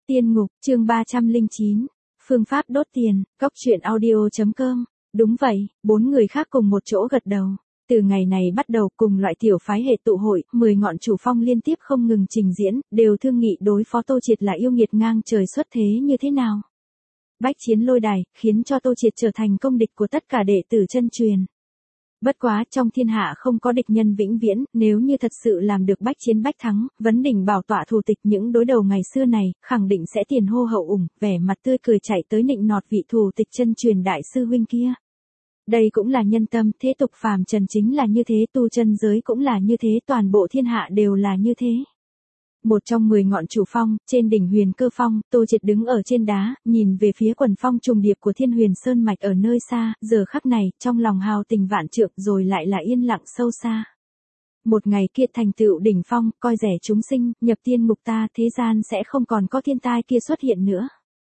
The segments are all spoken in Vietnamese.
Tiên ngục, chương 309. Phương pháp đốt tiền, góc truyện audio.com. Đúng vậy, 4 người khác cùng một chỗ gật đầu. Từ ngày này bắt đầu cùng loại tiểu phái hệ tụ hội, 10 ngọn chủ phong liên tiếp không ngừng trình diễn, đều thương nghị đối phó Tô Triệt là yêu nghiệt ngang trời xuất thế như thế nào. Bách chiến lôi đài, khiến cho Tô Triệt trở thành công địch của tất cả đệ tử chân truyền. Bất quá trong thiên hạ không có địch nhân vĩnh viễn, nếu như thật sự làm được bách chiến bách thắng, vấn đỉnh bảo tọa thù tịch những đối đầu ngày xưa này, khẳng định sẽ tiền hô hậu ủng, vẻ mặt tươi cười chạy tới nịnh nọt vị thù tịch chân truyền đại sư huynh kia. Đây cũng là nhân tâm, thế tục phàm trần chính là như thế, tu chân giới cũng là như thế, toàn bộ thiên hạ đều là như thế. Một trong 10 ngọn chủ phong, trên đỉnh Huyền Cơ Phong, Tô Triệt đứng ở trên đá, nhìn về phía quần phong trùng điệp của Thiên Huyền Sơn mạch ở nơi xa, giờ khắc này, trong lòng hào tình vạn trượng rồi lại là yên lặng sâu xa. Một ngày kia thành tựu đỉnh phong, coi rẻ chúng sinh, nhập tiên ngục ta, thế gian sẽ không còn có thiên tai kia xuất hiện nữa.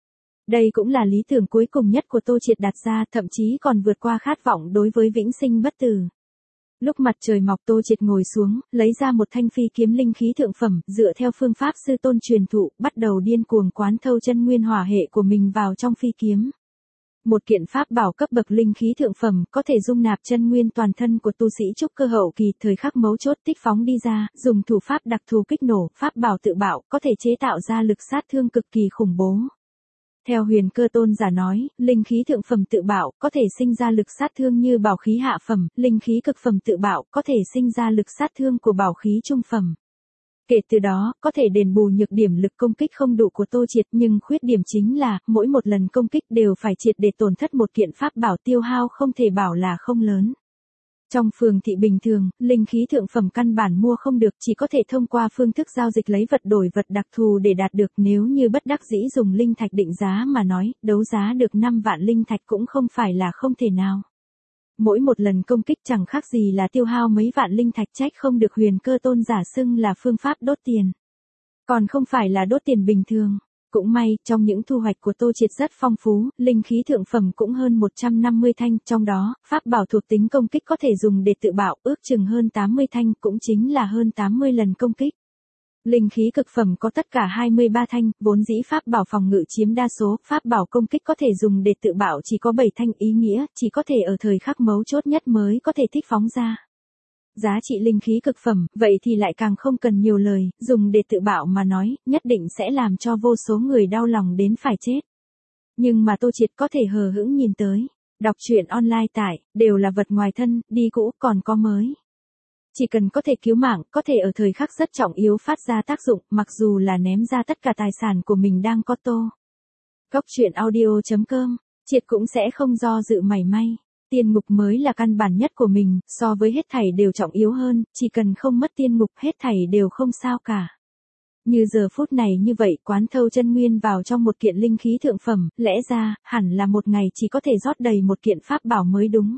Đây cũng là lý tưởng cuối cùng nhất của Tô Triệt đặt ra, thậm chí còn vượt qua khát vọng đối với vĩnh sinh bất tử. Lúc mặt trời mọc Tô Triệt ngồi xuống, lấy ra một thanh phi kiếm linh khí thượng phẩm, dựa theo phương pháp sư tôn truyền thụ, bắt đầu điên cuồng quán thâu chân nguyên hỏa hệ của mình vào trong phi kiếm. Một kiện pháp bảo cấp bậc linh khí thượng phẩm, có thể dung nạp chân nguyên toàn thân của tu sĩ trúc cơ hậu kỳ, thời khắc mấu chốt tích phóng đi ra, dùng thủ pháp đặc thù kích nổ, pháp bảo tự bạo, có thể chế tạo ra lực sát thương cực kỳ khủng bố. Theo Huyền Cơ tôn giả nói, linh khí thượng phẩm tự bạo có thể sinh ra lực sát thương như bảo khí hạ phẩm, linh khí cực phẩm tự bạo có thể sinh ra lực sát thương của bảo khí trung phẩm. Kể từ đó, có thể đền bù nhược điểm lực công kích không đủ của Tô Triệt, nhưng khuyết điểm chính là, mỗi một lần công kích đều phải triệt để tổn thất một kiện pháp bảo, tiêu hao không thể bảo là không lớn. Trong phường thị bình thường, linh khí thượng phẩm căn bản mua không được, chỉ có thể thông qua phương thức giao dịch lấy vật đổi vật đặc thù để đạt được, nếu như bất đắc dĩ dùng linh thạch định giá mà nói, đấu giá được 5 vạn linh thạch cũng không phải là không thể nào. Mỗi một lần công kích chẳng khác gì là tiêu hao mấy vạn linh thạch, trách không được Huyền Cơ tôn giả xưng là phương pháp đốt tiền. Còn không phải là đốt tiền bình thường. Cũng may, trong những thu hoạch của Tô Triệt rất phong phú, linh khí thượng phẩm cũng hơn 150 thanh, trong đó, pháp bảo thuộc tính công kích có thể dùng để tự bạo, ước chừng hơn 80 thanh, cũng chính là hơn 80 lần công kích. Linh khí cực phẩm có tất cả 23 thanh, vốn dĩ pháp bảo phòng ngự chiếm đa số, pháp bảo công kích có thể dùng để tự bạo chỉ có 7 thanh, ý nghĩa, chỉ có thể ở thời khắc mấu chốt nhất mới có thể thích phóng ra. Giá trị linh khí cực phẩm, vậy thì lại càng không cần nhiều lời, dùng để tự bạo mà nói, nhất định sẽ làm cho vô số người đau lòng đến phải chết. Nhưng mà Tô Triệt có thể hờ hững nhìn tới, đọc truyện online tại, đều là vật ngoài thân, đi cũ còn có mới. Chỉ cần có thể cứu mạng, có thể ở thời khắc rất trọng yếu phát ra tác dụng, mặc dù là ném ra tất cả tài sản của mình đang có tô. Góc truyện audio.com, Triệt cũng sẽ không do dự mảy may. Tiên ngục mới là căn bản nhất của mình, so với hết thảy đều trọng yếu hơn, chỉ cần không mất tiên ngục hết thảy đều không sao cả. Như giờ phút này như vậy, quán thâu chân nguyên vào trong một kiện linh khí thượng phẩm, lẽ ra, hẳn là một ngày chỉ có thể rót đầy một kiện pháp bảo mới đúng.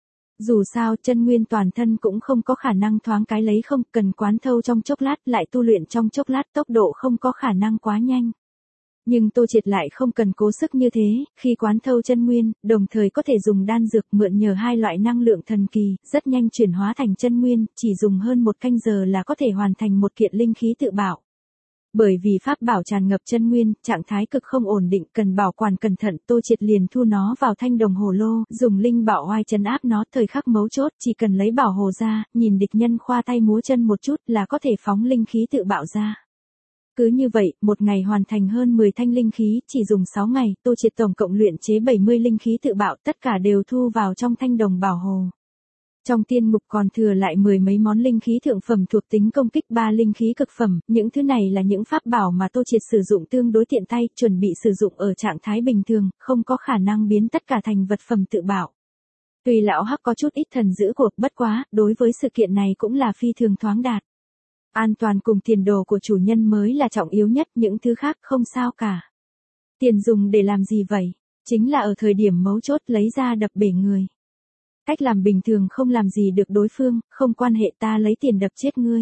Dù sao, chân nguyên toàn thân cũng không có khả năng thoáng cái lấy không, cần quán thâu trong chốc lát, lại tu luyện trong chốc lát, tốc độ không có khả năng quá nhanh. Nhưng Tô Triệt lại không cần cố sức như thế, khi quán thâu chân nguyên, đồng thời có thể dùng đan dược mượn nhờ hai loại năng lượng thần kỳ, rất nhanh chuyển hóa thành chân nguyên, chỉ dùng hơn 1 canh giờ là có thể hoàn thành một kiện linh khí tự bạo. Bởi vì pháp bảo tràn ngập chân nguyên, trạng thái cực không ổn định, cần bảo quản cẩn thận, Tô Triệt liền thu nó vào thanh đồng hồ lô, dùng linh bảo oai trấn áp nó, thời khắc mấu chốt, chỉ cần lấy bảo hồ ra, nhìn địch nhân khoa tay múa chân một chút là có thể phóng linh khí tự bạo ra. Cứ như vậy, một ngày hoàn thành hơn 10 thanh linh khí, chỉ dùng 6 ngày, Tô Triệt tổng cộng luyện chế 70 linh khí tự bạo, tất cả đều thu vào trong thanh đồng bảo hồ. Trong tiên ngục còn thừa lại 10 mấy món linh khí thượng phẩm thuộc tính công kích, 3 linh khí cực phẩm, những thứ này là những pháp bảo mà Tô Triệt sử dụng tương đối tiện tay, chuẩn bị sử dụng ở trạng thái bình thường, không có khả năng biến tất cả thành vật phẩm tự bạo. Tuy lão hắc có chút ít thần giữ cuộc, bất quá, đối với sự kiện này cũng là phi thường thoáng đạt. An toàn cùng tiền đồ của chủ nhân mới là trọng yếu nhất, những thứ khác không sao cả. Tiền dùng để làm gì vậy? Chính là ở thời điểm mấu chốt lấy ra đập bể người. Cách làm bình thường không làm gì được đối phương, không quan hệ, ta lấy tiền đập chết ngươi.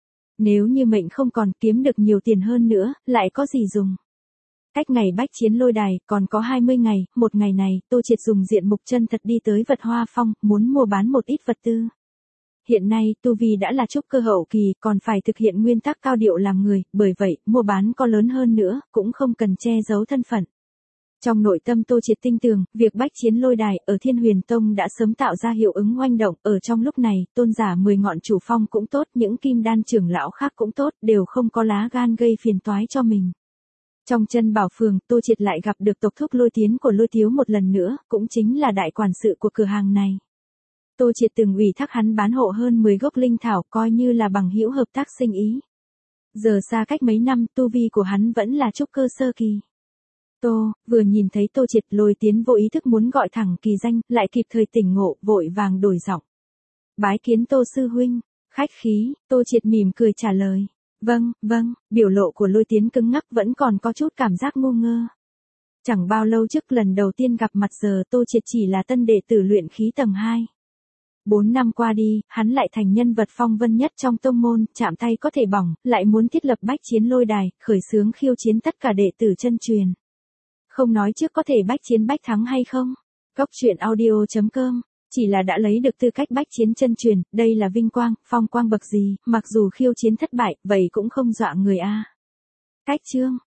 Nếu như mệnh không còn, kiếm được nhiều tiền hơn nữa, lại có gì dùng? Cách ngày bách chiến lôi đài, còn có 20 ngày, một ngày này, Tô Triệt dùng diện mục chân thật đi tới Vật Hoa Phong, muốn mua bán một ít vật tư. Hiện nay tu vi đã là trúc cơ hậu kỳ, còn phải thực hiện nguyên tắc cao điệu làm người, bởi vậy, mua bán có lớn hơn nữa, cũng không cần che giấu thân phận. Trong nội tâm Tô Triệt tin tưởng, việc bách chiến lôi đài ở Thiên Huyền Tông đã sớm tạo ra hiệu ứng oanh động, ở trong lúc này, tôn giả 10 ngọn chủ phong cũng tốt, những kim đan trưởng lão khác cũng tốt, đều không có lá gan gây phiền toái cho mình. Trong chân bảo phường, Tô Triệt lại gặp được tộc thúc Lôi Tiến của Lôi Tiếu một lần nữa, cũng chính là đại quản sự của cửa hàng này. Tô Triệt từng ủy thác hắn bán hộ hơn 10 gốc linh thảo, coi như là bằng hữu hợp tác sinh ý. Giờ xa cách mấy năm, tu vi của hắn vẫn là trúc cơ sơ kỳ. Vừa nhìn thấy Tô Triệt, Lôi Tiến vô ý thức muốn gọi thẳng kỳ danh, lại kịp thời tỉnh ngộ, vội vàng đổi giọng. Bái kiến Tô sư huynh, khách khí, Tô Triệt mỉm cười trả lời. Vâng, biểu lộ của Lôi Tiến cứng ngắc, vẫn còn có chút cảm giác ngu ngơ. Chẳng bao lâu trước lần đầu tiên gặp mặt giờ Tô Triệt chỉ là tân đệ tử luyện khí tầng 2. 4 năm qua đi, hắn lại thành nhân vật phong vân nhất trong tông môn, chạm tay có thể bỏng, lại muốn thiết lập bách chiến lôi đài, khởi xướng khiêu chiến tất cả đệ tử chân truyền. Không nói trước có thể bách chiến bách thắng hay không. Góc truyện audio.com, chỉ là đã lấy được tư cách bách chiến chân truyền, đây là vinh quang, phong quang bậc gì, mặc dù khiêu chiến thất bại, vậy cũng không dọa người a. Cách chương